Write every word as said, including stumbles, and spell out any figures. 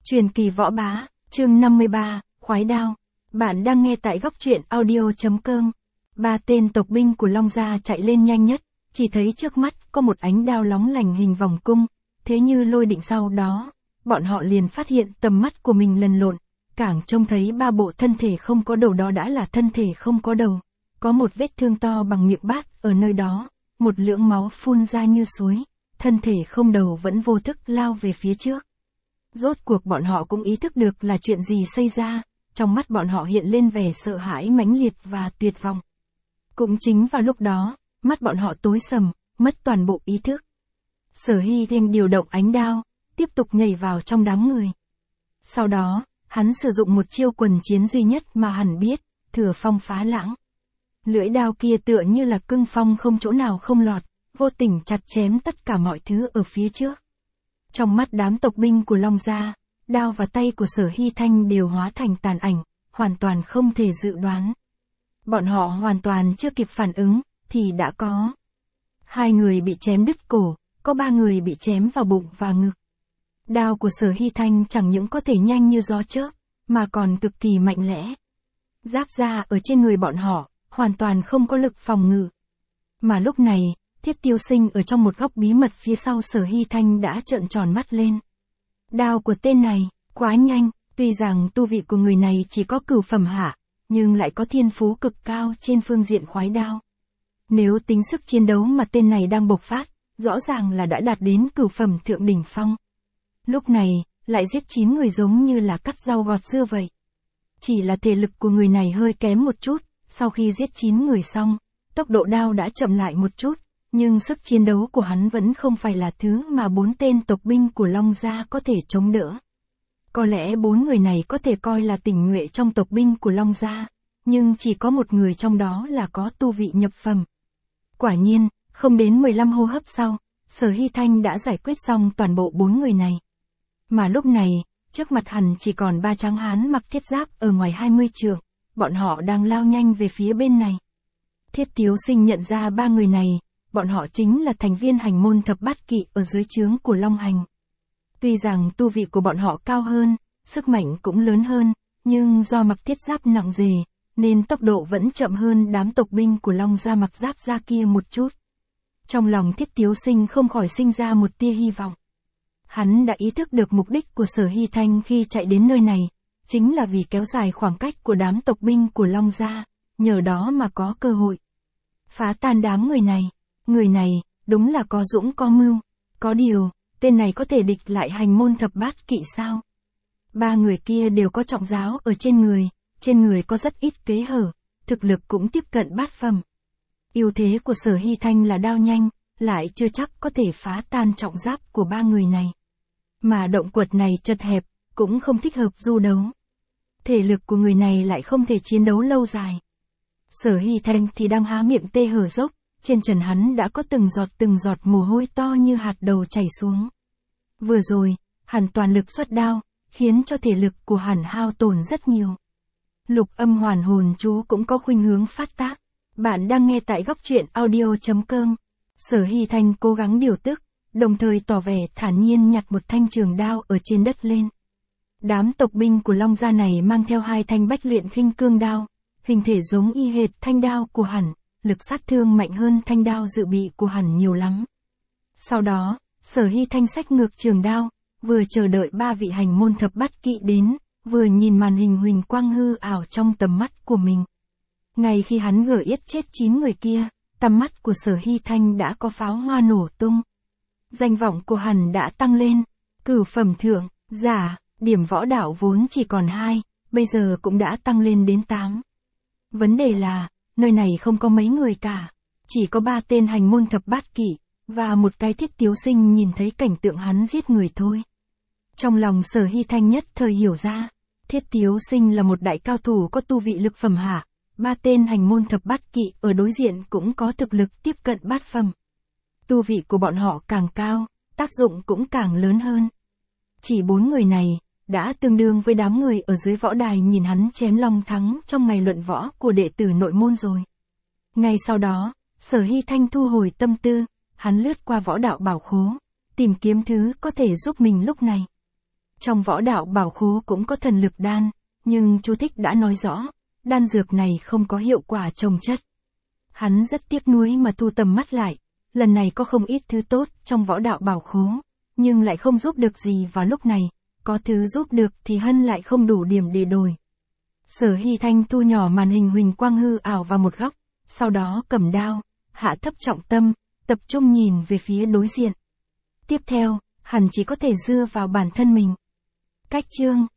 Truyền kỳ võ bá, chương năm mươi ba, khoái đao. Bạn đang nghe tại góc truyện audio chấm com. Ba tên tộc binh của Long Gia chạy lên nhanh nhất, chỉ thấy trước mắt có một ánh đao lóng lành hình vòng cung, thế như lôi định sau đó, bọn họ liền phát hiện tầm mắt của mình lần lộn, càng trông thấy ba bộ thân thể không có đầu đó đã là thân thể không có đầu, có một vết thương to bằng miệng bát ở nơi đó, một lưỡng máu phun ra như suối, thân thể không đầu vẫn vô thức lao về phía trước. Rốt cuộc bọn họ cũng ý thức được là chuyện gì xảy ra, trong mắt bọn họ hiện lên vẻ sợ hãi mãnh liệt và tuyệt vọng. Cũng chính vào lúc đó, mắt bọn họ tối sầm, mất toàn bộ ý thức. Sở Hy Thanh điều động ánh đao, tiếp tục nhảy vào trong đám người. Sau đó, hắn sử dụng một chiêu quần chiến duy nhất mà hắn biết, thừa phong phá lãng. Lưỡi đao kia tựa như là cương phong không chỗ nào không lọt, vô tình chặt chém tất cả mọi thứ ở phía trước. Trong mắt đám tộc binh của Long Gia, đao và tay của Sở Hy Thanh đều hóa thành tàn ảnh, hoàn toàn không thể dự đoán. Bọn họ hoàn toàn chưa kịp phản ứng, thì đã có. Hai người bị chém đứt cổ, có ba người bị chém vào bụng và ngực. Đao của Sở Hy Thanh chẳng những có thể nhanh như gió chớp, mà còn cực kỳ mạnh lẽ. Giáp da ở trên người bọn họ, hoàn toàn không có lực phòng ngự. Mà lúc này, Thiết Tiêu Sinh ở trong một góc bí mật phía sau Sở Hy Thanh đã trợn tròn mắt lên. Đao của tên này, quá nhanh, tuy rằng tu vị của người này chỉ có cửu phẩm hạ, nhưng lại có thiên phú cực cao trên phương diện khoái đao. Nếu tính sức chiến đấu mà tên này đang bộc phát, rõ ràng là đã đạt đến cửu phẩm thượng đỉnh phong. Lúc này, lại giết chín người giống như là cắt rau gọt dưa vậy. Chỉ là thể lực của người này hơi kém một chút, sau khi giết chín người xong, tốc độ đao đã chậm lại một chút, nhưng sức chiến đấu của hắn vẫn không phải là thứ mà bốn tên tộc binh của Long Gia có thể chống đỡ. Có lẽ bốn người này có thể coi là tinh nhuệ trong tộc binh của Long Gia, nhưng chỉ có một người trong đó là có tu vị nhập phẩm. Quả nhiên, không đến mười lăm hô hấp sau, Sở Hy Thanh đã giải quyết xong toàn bộ bốn người này. Mà lúc này, trước mặt hắn chỉ còn ba tráng hán mặc thiết giáp ở ngoài hai mươi trượng, bọn họ đang lao nhanh về phía bên này. Thiết Tiếu Sinh nhận ra ba người này, bọn họ chính là thành viên hành môn thập bát kỵ ở dưới trướng của Long Hành. Tuy rằng tu vị của bọn họ cao hơn, sức mạnh cũng lớn hơn, nhưng do mặc thiết giáp nặng nề, nên tốc độ vẫn chậm hơn đám tộc binh của Long Gia mặc giáp da kia một chút. Trong lòng Thiết Tiếu Sinh không khỏi sinh ra một tia hy vọng. Hắn đã ý thức được mục đích của Sở Hy Thanh khi chạy đến nơi này, chính là vì kéo dài khoảng cách của đám tộc binh của Long Gia, nhờ đó mà có cơ hội phá tan đám người này. Người này, đúng là có dũng có mưu, có điều, tên này có thể địch lại hành môn thập bát kỵ sao? Ba người kia đều có trọng giáo ở trên người, trên người có rất ít kẽ hở, thực lực cũng tiếp cận bát phẩm. Ưu thế của Sở Hy Thanh là đao nhanh, lại chưa chắc có thể phá tan trọng giáp của ba người này. Mà động quật này chật hẹp, cũng không thích hợp du đấu. Thể lực của người này lại không thể chiến đấu lâu dài. Sở Hy Thanh thì đang há miệng tê hở dốc, trên trần hắn đã có từng giọt từng giọt mồ hôi to như hạt đầu chảy xuống. Vừa rồi, hắn toàn lực xuất đao, khiến cho thể lực của hắn hao tổn rất nhiều. Lục âm hoàn hồn chú cũng có khuynh hướng phát tác. Bạn đang nghe tại góc truyện audio chấm com. Sở Hy Thanh cố gắng điều tức, đồng thời tỏ vẻ thản nhiên nhặt một thanh trường đao ở trên đất lên. Đám tộc binh của Long Gia này mang theo hai thanh bách luyện khinh cương đao, hình thể giống y hệt thanh đao của hắn, lực sát thương mạnh hơn thanh đao dự bị của hắn nhiều lắm. Sau đó, Sở Hy Thanh xách ngược trường đao, vừa chờ đợi ba vị hành môn thập bát kỵ đến, vừa nhìn màn hình huỳnh quang hư ảo trong tầm mắt của mình. Ngay khi hắn gỡ yết chết chín người kia, tầm mắt của Sở Hy Thanh đã có pháo hoa nổ tung. Danh vọng của hắn đã tăng lên, cửu phẩm thượng, giả, điểm võ đạo vốn chỉ còn hai, bây giờ cũng đã tăng lên đến tám. Vấn đề là, nơi này không có mấy người cả, chỉ có ba tên hành môn thập bát kỵ, và một cái Thiết Tiếu Sinh nhìn thấy cảnh tượng hắn giết người thôi. Trong lòng Sở Hy Thanh nhất thời hiểu ra, Thiết Tiếu Sinh là một đại cao thủ có tu vị lực phẩm hạ, ba tên hành môn thập bát kỵ ở đối diện cũng có thực lực tiếp cận bát phẩm. Tu vị của bọn họ càng cao, tác dụng cũng càng lớn hơn. Chỉ bốn người này, đã tương đương với đám người ở dưới võ đài nhìn hắn chém long thắng trong ngày luận võ của đệ tử nội môn rồi. Ngay sau đó, Sở Hy Thanh thu hồi tâm tư, hắn lướt qua võ đạo bảo khố, tìm kiếm thứ có thể giúp mình lúc này. Trong võ đạo bảo khố cũng có thần lực đan, nhưng chú thích đã nói rõ, đan dược này không có hiệu quả trồng chất. Hắn rất tiếc nuối mà thu tầm mắt lại, lần này có không ít thứ tốt trong võ đạo bảo khố, nhưng lại không giúp được gì vào lúc này, có thứ giúp được thì Hân lại không đủ điểm để đổi. Sở Hy Thanh thu nhỏ màn hình huỳnh quang hư ảo vào một góc, sau đó cầm đao, hạ thấp trọng tâm, tập trung nhìn về phía đối diện. Tiếp theo, hắn chỉ có thể dựa vào bản thân mình. Cách chương